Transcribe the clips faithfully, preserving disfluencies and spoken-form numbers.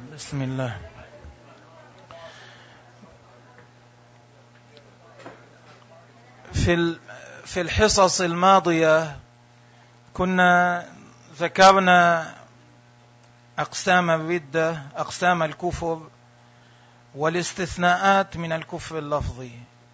بسم الله. في في الحصص الماضية كنا ذكرنا أقسام الردة، أقسام الكفر، والاستثناءات من الكفر اللفظي.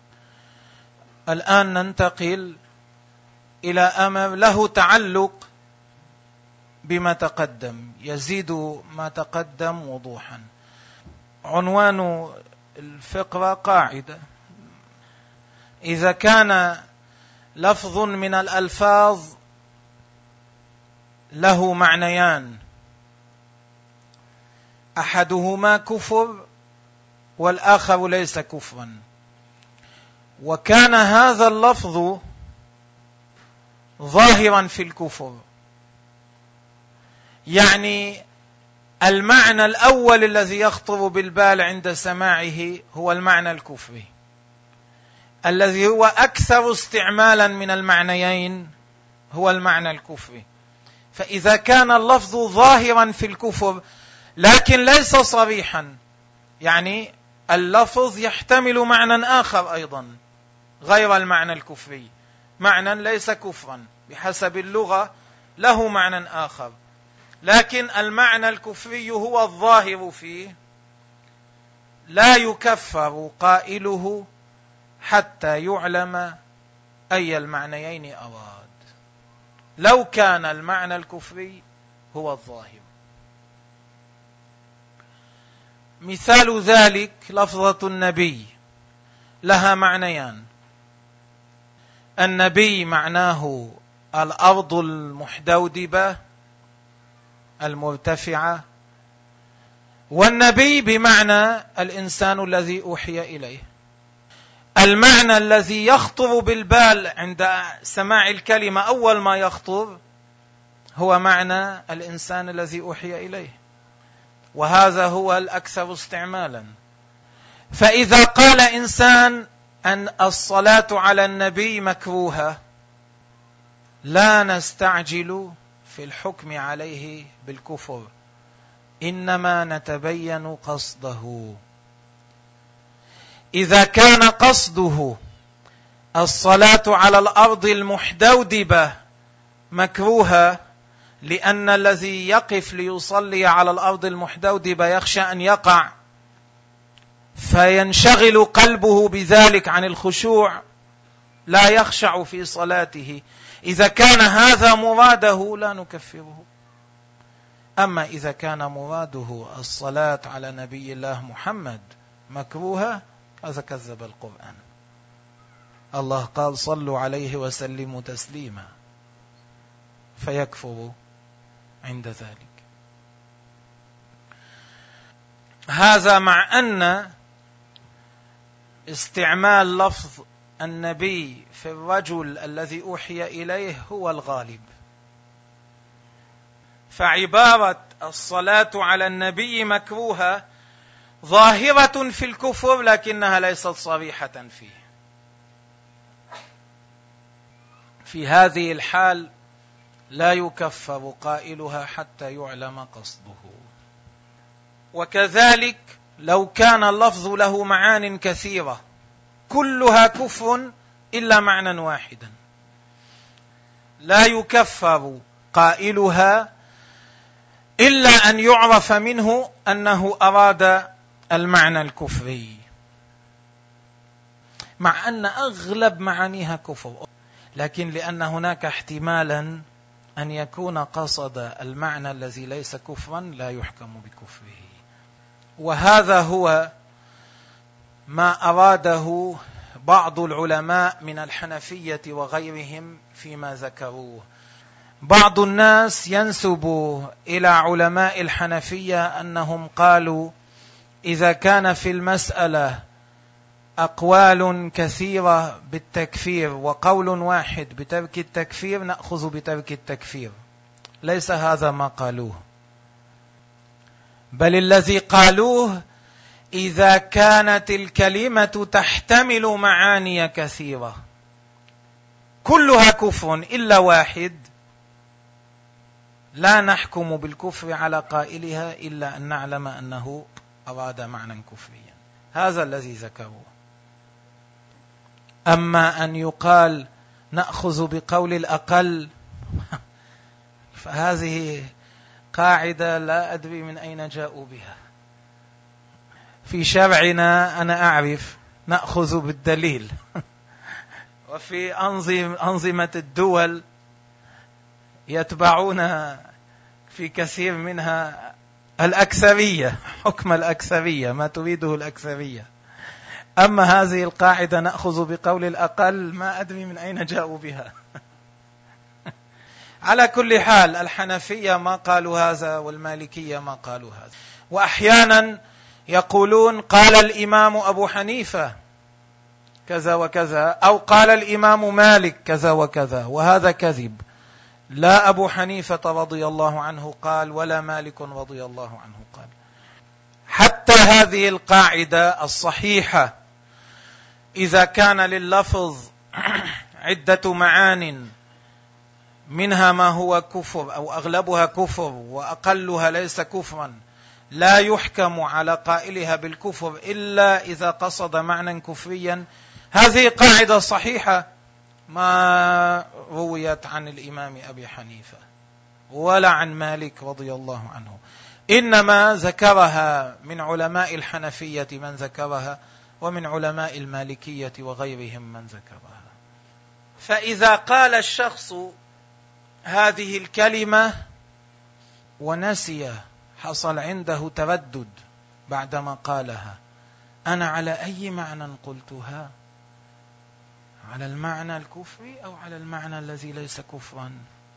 الآن ننتقل إلى أمر له تعلق بما تقدم، يزيد ما تقدم وضوحا. عنوان الفقرة قاعدة: إذا كان لفظ من الألفاظ له معنيان، أحدهما كفر والآخر ليس كفرا، وكان هذا اللفظ ظاهرا في الكفر، يعني المعنى الأول الذي يخطر بالبال عند سماعه هو المعنى الكفري، الذي هو أكثر استعمالا من المعنيين هو المعنى الكفري. فإذا كان اللفظ ظاهرا في الكفر لكن ليس صريحا، يعني اللفظ يحتمل معنى آخر أيضا غير المعنى الكفري، معنى ليس كفرا بحسب اللغة، له معنى آخر، لكن المعنى الكفري هو الظاهر فيه، لا يكفر قائله حتى يعلم أي المعنيين أراد، لو كان المعنى الكفري هو الظاهر. مثال ذلك لفظة النبي، لها معنيان: النبي معناه الأرض المحدودبة المرتفعة، والنبي بمعنى الإنسان الذي أوحي إليه. المعنى الذي يخطر بالبال عند سماع الكلمة أول ما يخطر هو معنى الإنسان الذي أوحي إليه، وهذا هو الأكثر استعمالا. فإذا قال إنسان أن الصلاة على النبي مكروهة، لا نستعجل في الحكم عليه بالكفر، إنما نتبين قصده. إذا كان قصده الصلاة على الأرض المحدودبة مكروهة، لأن الذي يقف ليصلي على الأرض المحدودبة يخشى أن يقع فينشغل قلبه بذلك عن الخشوع، لا يخشع في صلاته. إذا كان هذا مراده لا نكفره. أما إذا كان مراده الصلاة على نبي الله محمد مكروهة، هذا كذب القرآن. الله قال: صلوا عليه وسلموا تسليما، فيكفر عند ذلك. هذا مع أن استعمال لفظ النبي في الرجل الذي أوحي إليه هو الغالب، فعبارة الصلاة على النبي مكروهة ظاهرة في الكفر لكنها ليست صريحة فيه. في هذه الحال لا يكفر قائلها حتى يعلم قصده. وكذلك لو كان اللفظ له معان كثيرة كلها كفر إلا معنى واحدا، لا يكفر قائلها إلا أن يعرف منه أنه أراد المعنى الكفري، مع أن أغلب معانيها كفر، لكن لأن هناك احتمالا أن يكون قصد المعنى الذي ليس كفرا لا يحكم بكفره. وهذا هو ما أراده بعض العلماء من الحنفية وغيرهم فيما ذكروه. بعض الناس ينسب إلى علماء الحنفية أنهم قالوا: إذا كان في المسألة أقوال كثيرة بالتكفير وقول واحد بترك التكفير نأخذ بترك التكفير. ليس هذا ما قالوه، بل الذي قالوه: إذا كانت الكلمة تحتمل معاني كثيرة كلها كفر إلا واحد، لا نحكم بالكفر على قائلها إلا أن نعلم أنه أراد معنى كفريا. هذا الذي ذكروه. أما أن يقال نأخذ بقول الأقل فهذه قاعدة لا أدري من أين جاءوا بها. في شرعنا أنا أعرف نأخذ بالدليل وفي أنظمة الدول يتبعون في كثير منها الأكثرية، حكم الأكثرية، ما تريده الأكثرية. أما هذه القاعدة نأخذ بقول الأقل ما أدري من أين جاءوا بها. على كل حال الحنفية ما قالوا هذا والمالكية ما قالوا هذا. وأحيانا يقولون قال الإمام أبو حنيفة كذا وكذا، أو قال الإمام مالك كذا وكذا، وهذا كذب. لا أبو حنيفة رضي الله عنه قال ولا مالك رضي الله عنه قال. حتى هذه القاعدة الصحيحة إذا كان لللفظ عدة معان منها ما هو كفر أو أغلبها كفر وأقلها ليس كفرا، لا يحكم على قائلها بالكفر إلا إذا قصد معنى كفريا. هذه قاعدة صحيحة ما رويت عن الإمام أبي حنيفة ولا عن مالك رضي الله عنه، إنما ذكرها من علماء الحنفية من ذكرها ومن علماء المالكية وغيرهم من ذكرها. فإذا قال الشخص هذه الكلمة ونسي، حصل عنده تردد بعدما قالها، أنا على أي معنى قلتها؟ على المعنى الكفري أو على المعنى الذي ليس كفرا؟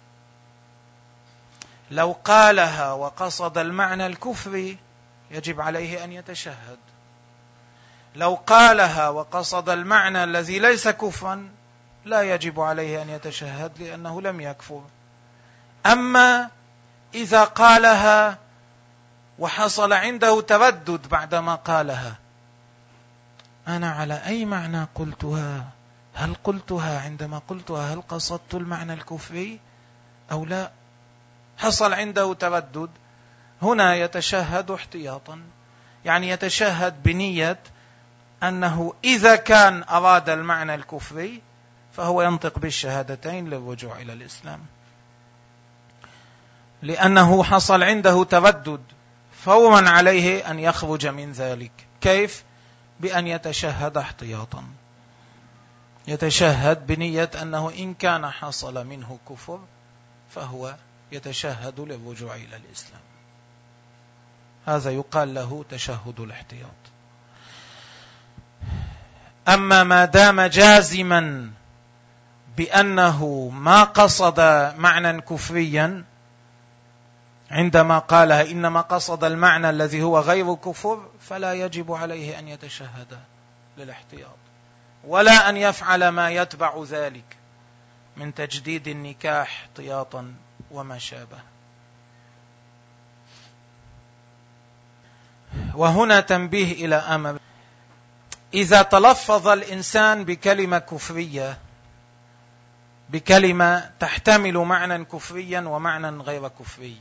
لو قالها وقصد المعنى الكفري يجب عليه أن يتشهد. لو قالها وقصد المعنى الذي ليس كفرا لا يجب عليه أن يتشهد لأنه لم يكفر. أما إذا قالها وحصل عنده تردد بعدما قالها، أنا على أي معنى قلتها؟ هل قلتها عندما قلتها هل قصدت المعنى الكفري أو لا؟ حصل عنده تردد، هنا يتشهد احتياطا، يعني يتشهد بنية أنه إذا كان أراد المعنى الكفري فهو ينطق بالشهادتين للرجوع إلى الإسلام، لأنه حصل عنده تردد، فورا عليه أن يخرج من ذلك. كيف؟ بأن يتشهد احتياطا، يتشهد بنية أنه إن كان حصل منه كفر فهو يتشهد للرجوع إلى الإسلام. هذا يقال له تشهد الاحتياط. أما ما دام جازما بأنه ما قصد معنى كفريا عندما قالها، إنما قصد المعنى الذي هو غير كفر، فلا يجب عليه أن يتشهد للاحتياط ولا أن يفعل ما يتبع ذلك من تجديد النكاح احتياطا وما شابه. وهنا تنبيه إلى أمر: إذا تلفظ الإنسان بكلمة كفرية، بكلمة تحتمل معنى كفريا ومعنى غير كفري،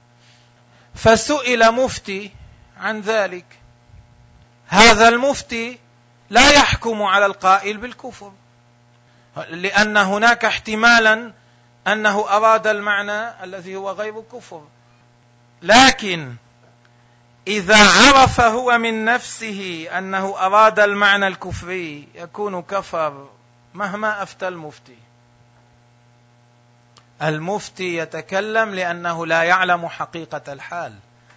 فسئل مفتي عن ذلك، هذا المفتي لا يحكم على القائل بالكفر، لأن هناك احتمالا أنه أراد المعنى الذي هو غير كفر، لكن إذا عرف هو من نفسه أنه أراد المعنى الكفري يكون كفر مهما أفتى المفتي. المفتي يتكلم لأنه لا يعلم حقيقة الحال،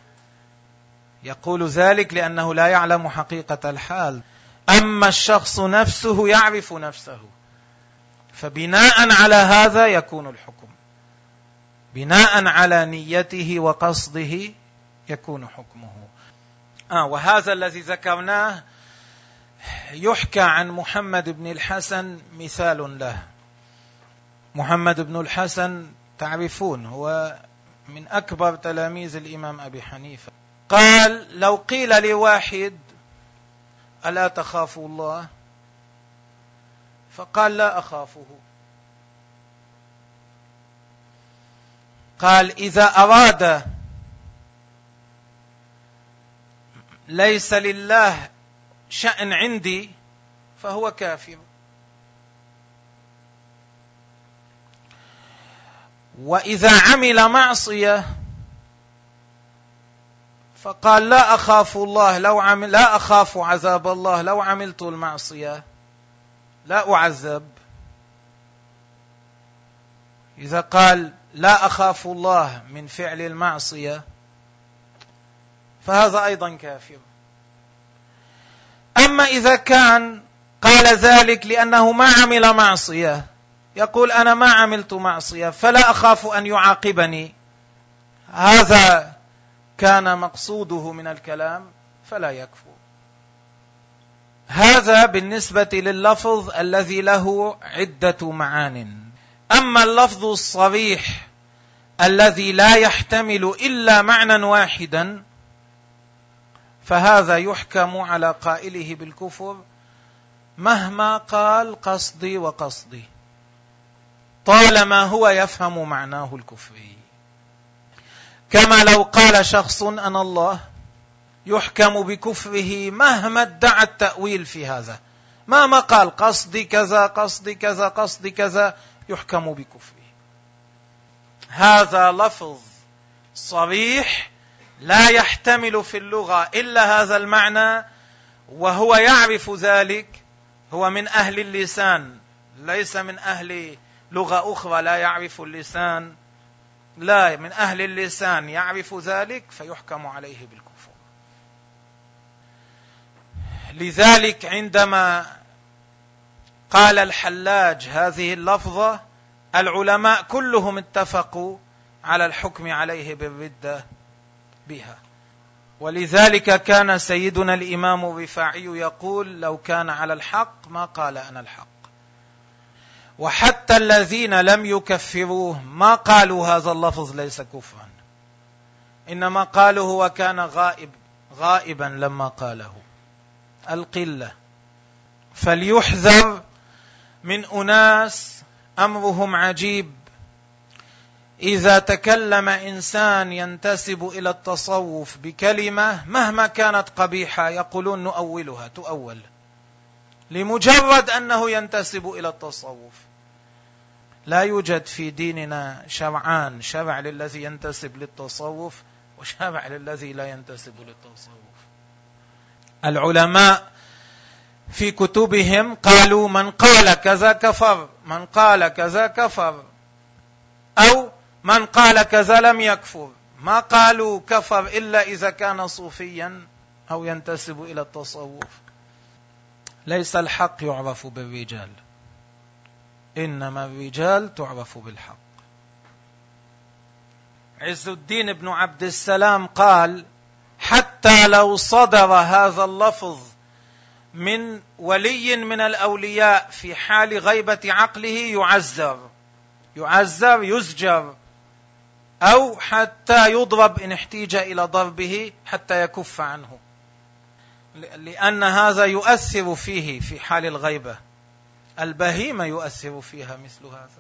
يقول ذلك لأنه لا يعلم حقيقة الحال. أما الشخص نفسه يعرف نفسه، فبناء على هذا يكون الحكم، بناء على نيته وقصده يكون حكمه. آه وهذا الذي ذكرناه يحكى عن محمد بن الحسن مثال له. محمد بن الحسن تعرفون هو من أكبر تلاميذ الإمام أبي حنيفة. قال: لو قيل لواحد ألا تخاف الله؟ فقال: لا أخافه. قال إذا أراد ليس لله شأن عندي فهو كافر. وإذا عمل معصية فقال لا أخاف الله لو عمل لا أخاف عذاب الله لو عملت المعصية لا أعذب. إذا قال لا أخاف الله من فعل المعصية فهذا أيضا كافر. أما إذا كان قال ذلك لأنه ما عمل معصية، يقول أنا ما عملت معصية فلا أخاف أن يعاقبني، هذا كان مقصوده من الكلام فلا يكفر. هذا بالنسبة لللفظ الذي له عدة معان. أما اللفظ الصريح الذي لا يحتمل إلا معنى واحدا فهذا يحكم على قائله بالكفر مهما قال قصدي وقصدي، طالما هو يفهم معناه الكفري. كما لو قال شخص أنا الله، يحكم بكفره مهما ادعى التأويل في هذا، مهما قال قصدي كذا قصدي كذا قصدي كذا يحكم بكفره. هذا لفظ صريح لا يحتمل في اللغة إلا هذا المعنى، وهو يعرف ذلك، هو من أهل اللسان ليس من أهل لغة أخرى لا يعرف اللسان، لا، من أهل اللسان يعرف ذلك فيحكم عليه بالكفر. لذلك عندما قال الحلاج هذه اللفظة العلماء كلهم اتفقوا على الحكم عليه بالردة بها. ولذلك كان سيدنا الإمام الرفاعي يقول لو كان على الحق ما قال أنا الحق. وحتى الذين لم يكفروه ما قالوا هذا اللفظ ليس كفرا، إنما قالوا هو كان غائب غائبا لما قاله، القلة. فليحذر من أناس أمرهم عجيب، إذا تكلم إنسان ينتسب إلى التصوف بكلمة مهما كانت قبيحة يقولون نؤولها، تؤول لمجرد أنه ينتسب إلى التصوف. لا يوجد في ديننا شرعان، شرع للذي ينتسب للتصوف وشرع للذي لا ينتسب للتصوف. العلماء في كتبهم قالوا من قال كذا كفر، من قال كذا كفر، أو من قال كذا لم يكفر. ما قالوا كفر إلا إذا كان صوفيا أو ينتسب إلى التصوف. ليس الحق يعرف بالرجال، إنما الرجال تعرف بالحق. عز الدين بن عبد السلام قال حتى لو صدر هذا اللفظ من ولي من الأولياء في حال غيبة عقله يعذر يعذر يزجر، أو حتى يضرب إن احتيج إلى ضربه حتى يكف عنه، لأن هذا يؤثر فيه في حال الغيبة. البهيمة يؤثر فيها مثل هذا.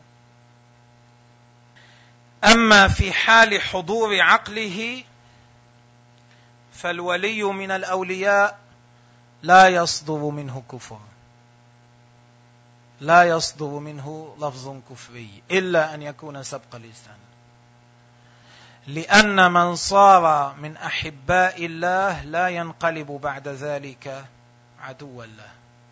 أما في حال حضور عقله فالولي من الأولياء لا يصدر منه كفر، لا يصدر منه لفظ كفري إلا أن يكون سبق لسان، لأن من صار من أحباء الله لا ينقلب بعد ذلك عدوا له.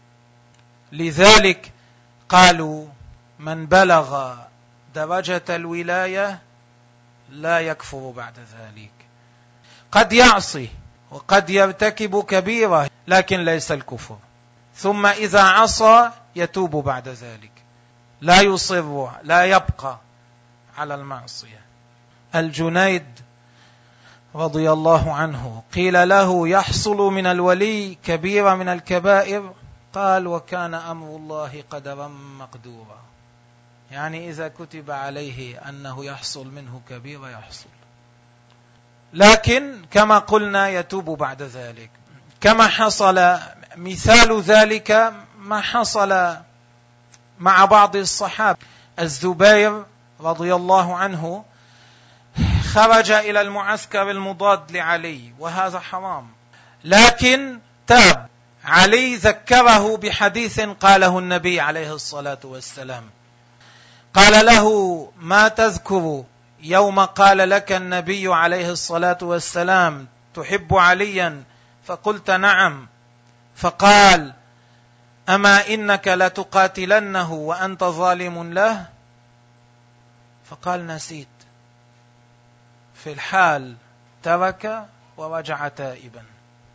لذلك قالوا من بلغ درجة الولاية لا يكفر بعد ذلك. قد يعصي وقد يرتكب كبيرة لكن ليس الكفر، ثم إذا عصى يتوب بعد ذلك، لا يصر لا يبقى على المعصية. الجنيد رضي الله عنه قيل له يحصل من الولي كبيرة من الكبائر، قال وكان أمر الله قدرا مقدورا، يعني إذا كتب عليه أنه يحصل منه كبيرة يحصل، لكن كما قلنا يتوب بعد ذلك. كما حصل مثال ذلك ما حصل مع بعض الصحابة. الزبير رضي الله عنه خرج إلى المعسكر المضاد لعلي، وهذا حرام، لكن تاب. علي ذكره بحديث قاله النبي عليه الصلاة والسلام، قال له: ما تذكر يوم قال لك النبي عليه الصلاة والسلام تحب عليا؟ فقلت: نعم. فقال: أما إنك لتقاتلنه وأنت ظالم له؟ فقال: نسيت. في الحال ترك ورجع تائبا،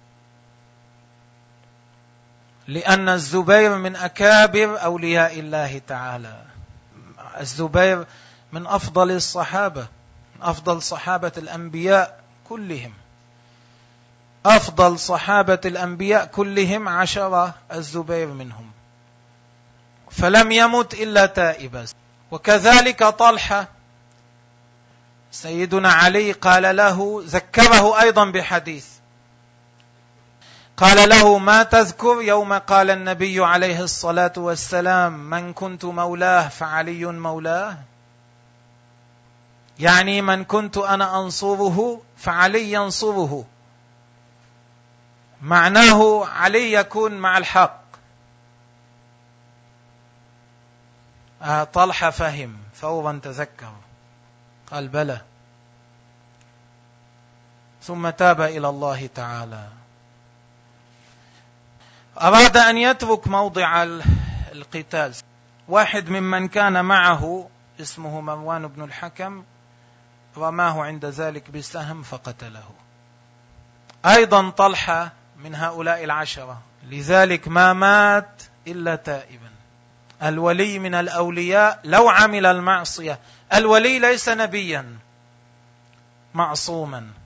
لأن الزبير من أكابر أولياء الله تعالى. الزبير من أفضل الصحابة، من أفضل صحابة الأنبياء كلهم، أفضل صحابة الأنبياء كلهم عشرة، الزبير منهم، فلم يمت إلا تائبا. وكذلك طلحة، سيدنا علي قال له، ذكره أيضا بحديث، قال له: ما تذكر يوم قال النبي عليه الصلاة والسلام من كنت مولاه فعلي مولاه؟ يعني من كنت أنا أنصره فعلي ينصره، معناه علي يكون مع الحق. آه طلحة فهم فورا، تذكر، قال: بلى، ثم تاب إلى الله تعالى. أراد أن يترك موضع القتال. واحد ممن كان معه اسمه مروان بن الحكم رماه عند ذلك بسهم فقتله. أيضا طلحة من هؤلاء العشرة، لذلك ما مات إلا تائبا. الولي من الأولياء لو عمل المعصية، الولي ليس نبيا معصوما،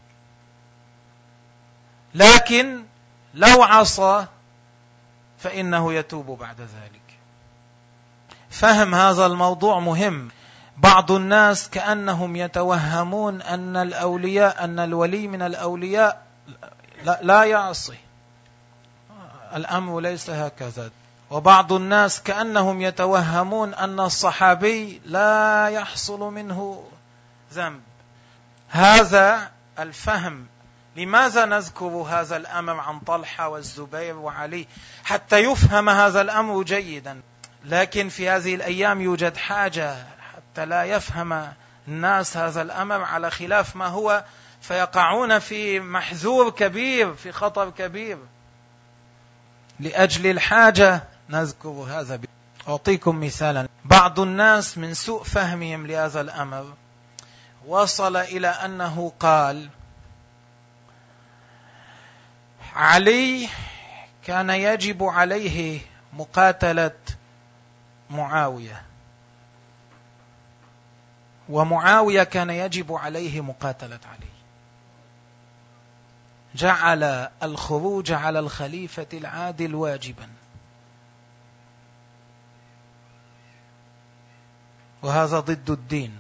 لكن لو عصى فإنه يتوب بعد ذلك. فهم هذا الموضوع مهم. بعض الناس كأنهم يتوهمون أن الأولياء أن الولي من الأولياء لا, لا يعصي، الأمر ليس هكذا. وبعض الناس كأنهم يتوهمون أن الصحابي لا يحصل منه ذنب. هذا الفهم. لماذا نذكر هذا الأمر عن طلحة والزبير وعلي؟ حتى يفهم هذا الأمر جيدا. لكن في هذه الأيام يوجد حاجة حتى لا يفهم الناس هذا الأمر على خلاف ما هو، فيقعون في محذور كبير، في خطر كبير. لأجل الحاجة نذكر هذا. أعطيكم مثالا. بعض الناس من سوء فهمهم لهذا الأمر وصل إلى أنه قال: علي كان يجب عليه مقاتلة معاوية، ومعاوية كان يجب عليه مقاتلة علي. جعل الخروج على الخليفة العادل واجبا، وهذا ضد الدين.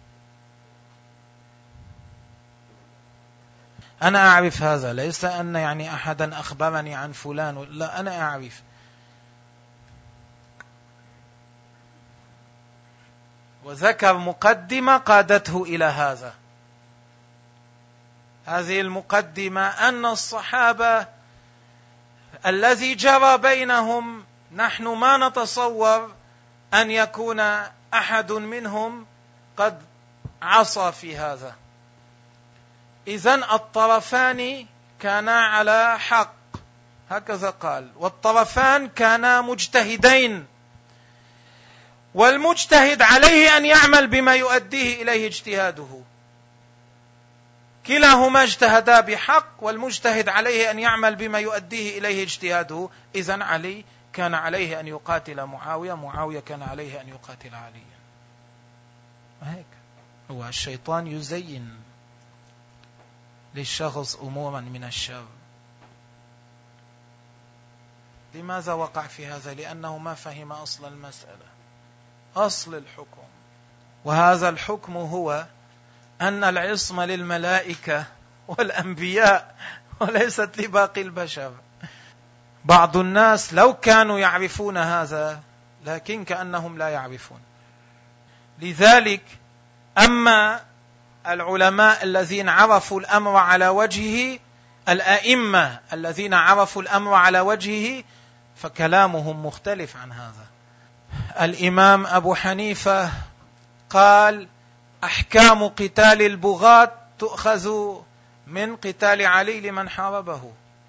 أنا أعرف هذا، ليس أن يعني أحدا أخبرني عن فلان، لا، أنا أعرف. وذكر مقدمة قادته إلى هذا. هذه المقدمة أن الصحابة الذي جرى بينهم نحن ما نتصور أن يكون أحد منهم قد عصى في هذا. إذن الطرفان كانا على حق، هكذا قال، والطرفان كانا مجتهدين، والمجتهد عليه أن يعمل بما يؤديه إليه اجتهاده. كلاهما اجتهدا بحق، والمجتهد عليه أن يعمل بما يؤديه إليه اجتهاده. إذن علي كان عليه أن يقاتل معاوية، معاوية كان عليه أن يقاتل عليا. هيك هو الشيطان يزين للشخص أمورا من الشر. لماذا وقع في هذا؟ لأنه ما فهم أصل المسألة، أصل الحكم. وهذا الحكم هو أن العصمة للملائكة والأنبياء وليست لباقي البشر. بعض الناس لو كانوا يعرفون هذا، لكن كأنهم لا يعرفون. لذلك أما العلماء الذين عرفوا الأمر على وجهه، الأئمة الذين عرفوا الأمر على وجهه، فكلامهم مختلف عن هذا. الإمام أبو حنيفة قال: أحكام قتال البغاة تؤخذ من قتال علي لمن حاربه.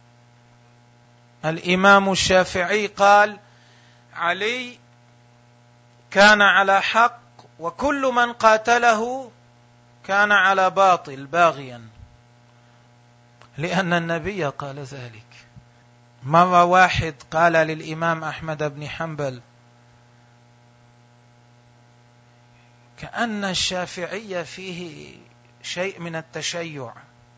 الإمام الشافعي قال: علي كان على حق، وكل من قاتله كان على باطل باغيا، لأن النبي قال ذلك. مرة واحد قال للإمام أحمد بن حنبل: كأن الشافعية فيه شيء من التشيع.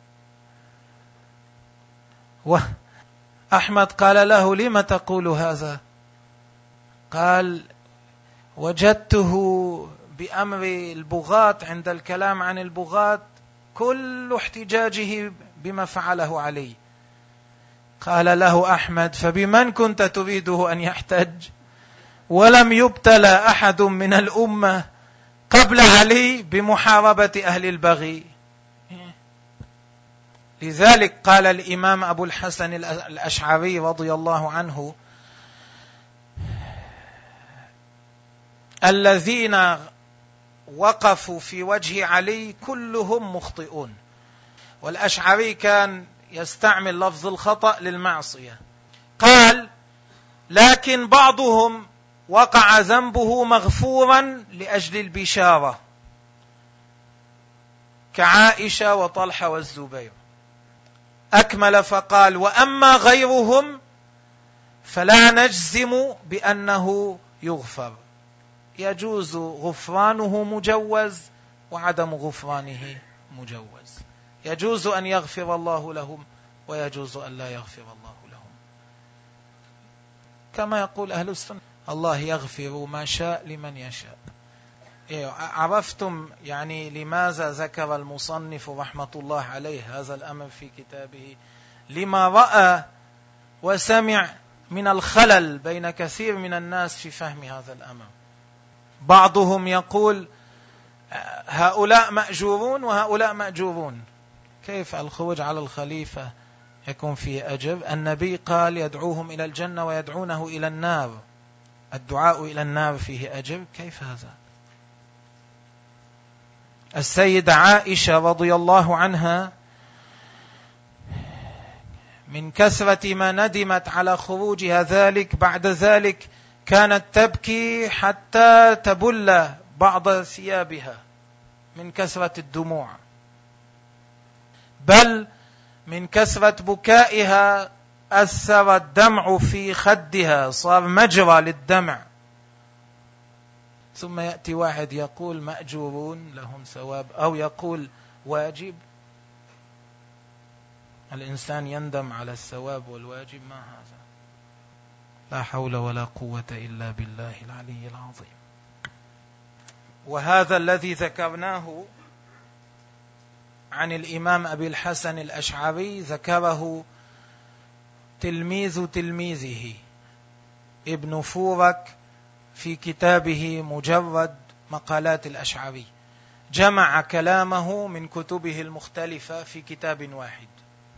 وأحمد قال له: لم تقول هذا؟ قال: وجدته بأمر البغاة عند الكلام عن البغاة كل احتجاجه بما فعله علي. قال له أحمد: فبمن كنت تريده أن يحتج؟ ولم يبتلى أحد من الأمة قبل علي بمحاربة أهل البغي. لذلك قال الإمام أبو الحسن الأشعري رضي الله عنه: الذين وقفوا في وجه علي كلهم مخطئون. والأشعري كان يستعمل لفظ الخطأ للمعصية. قال: لكن بعضهم وقع ذنبه مغفورا لأجل البشارة، كعائشة وطلحة والزبير. أكمل فقال: وأما غيرهم فلا نجزم بأنه يغفر، يجوز غفرانه مجوز وعدم غفرانه مجوز، يجوز أن يغفر الله لهم ويجوز أن لا يغفر الله لهم، كما يقول أهل السنة: الله يغفر ما شاء لمن يشاء. عرفتم يعني لماذا ذكر المصنف رحمة الله عليه هذا الأمر في كتابه؟ لما رأى وسمع من الخلل بين كثير من الناس في فهم هذا الأمر. بعضهم يقول: هؤلاء مأجورون وهؤلاء مأجورون. كيف الخروج على الخليفة يكون فيه أجر؟ النبي قال: يدعوهم إلى الجنة ويدعونه إلى النار، الدعاء إلى النار فيه أجر؟ كيف هذا؟ السيدة عائشة رضي الله عنها من كثرة ما ندمت على خروجها ذلك، بعد ذلك كانت تبكي حتى تبل بعض ثيابها من كثرة الدموع، بل من كثرة بكائها أثر الدمع في خدها، صار مجرى للدمع. ثم يأتي واحد يقول: مأجورون لهم ثواب، أو يقول واجب. الإنسان يندم على الثواب والواجب، ما هذا؟ لا حول ولا قوة إلا بالله العلي العظيم. وهذا الذي ذكرناه عن الإمام أبي الحسن الأشعري ذكره تلميذ تلميذه ابن فورك في كتابه مجرد مقالات الأشعري، جمع كلامه من كتبه المختلفة في كتاب واحد.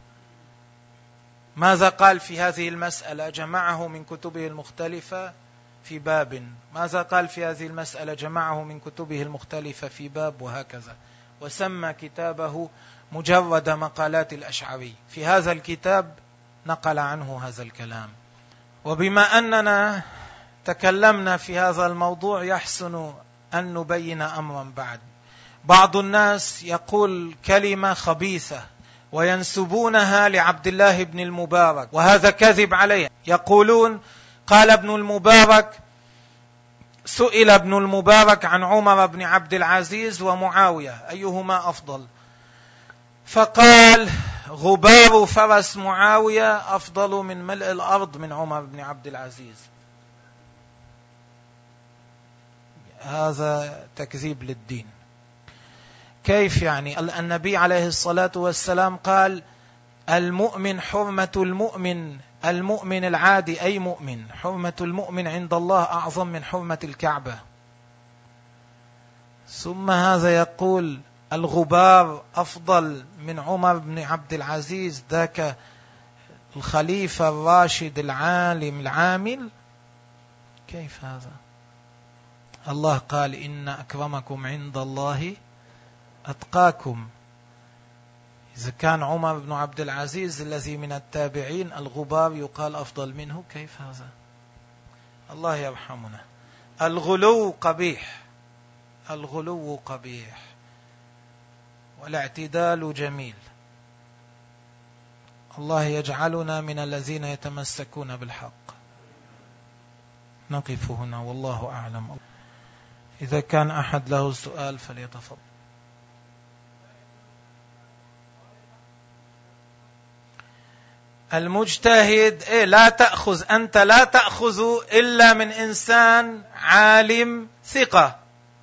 ماذا قال في هذه المسألة؟ جمعه من كتبه المختلفة في باب. ماذا قال في هذه المسألة؟ جمعه من كتبه المختلفة في باب، وهكذا. وسمى كتابه مجرد مقالات الأشعري. في هذا الكتاب نقل عنه هذا الكلام. وبما أننا تكلمنا في هذا الموضوع، يحسن أن نبين أمرا بعد. بعض الناس يقول كلمة خبيثة وينسبونها لعبد الله بن المبارك، وهذا كذب عليه. يقولون: قال ابن المبارك، سئل ابن المبارك عن عمر بن عبد العزيز ومعاوية أيهما أفضل، فقال: غبار فرس معاوية أفضل من ملء الأرض من عمر بن عبد العزيز. هذا تكذيب للدين. كيف يعني؟ النبي عليه الصلاة والسلام قال: المؤمن حرمة المؤمن، المؤمن العادي أي مؤمن، حرمة المؤمن عند الله أعظم من حرمة الكعبة. ثم هذا يقول: الغبار أفضل من عمر بن عبد العزيز ذاك الخليفة الراشد العالم العامل؟ كيف هذا؟ الله قال إن أكرمكم عند الله أتقاكم. إذا كان عمر بن عبد العزيز الذي من التابعين الغبار يقال أفضل منه، كيف هذا؟ الله يرحمنا. الغلو قبيح، الغلو قبيح، والاعتدال جميل. الله يجعلنا من الذين يتمسكون بالحق. نقف هنا والله أعلم. إذا كان أحد له سؤال فليتفضل. المجتهد إيه لا تأخذ، أنت لا تأخذ إلا من إنسان عالم ثقة،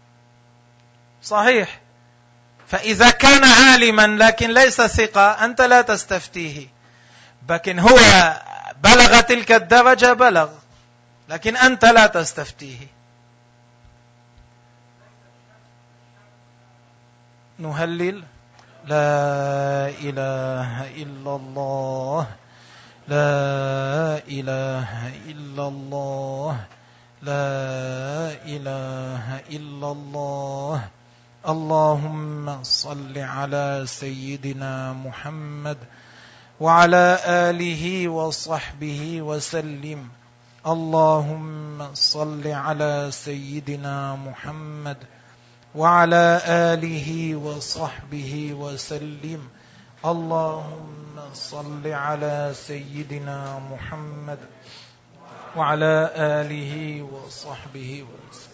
صحيح. فإذا كان عالما لكن ليس ثقة أنت لا تستفتيه، لكن هو بلغ تلك الدرجة بلغ، لكن أنت لا تستفتيه. نهلل لا إله إلا الله، لا إله إلا الله، لا إله إلا الله. اللهم صل على سيدنا محمد وعلى آله وصحبه وسلم. اللهم صل على سيدنا محمد وعلى آله وصحبه وسلم. اللهم صل على سيدنا محمد وعلى آله وصحبه وسلم.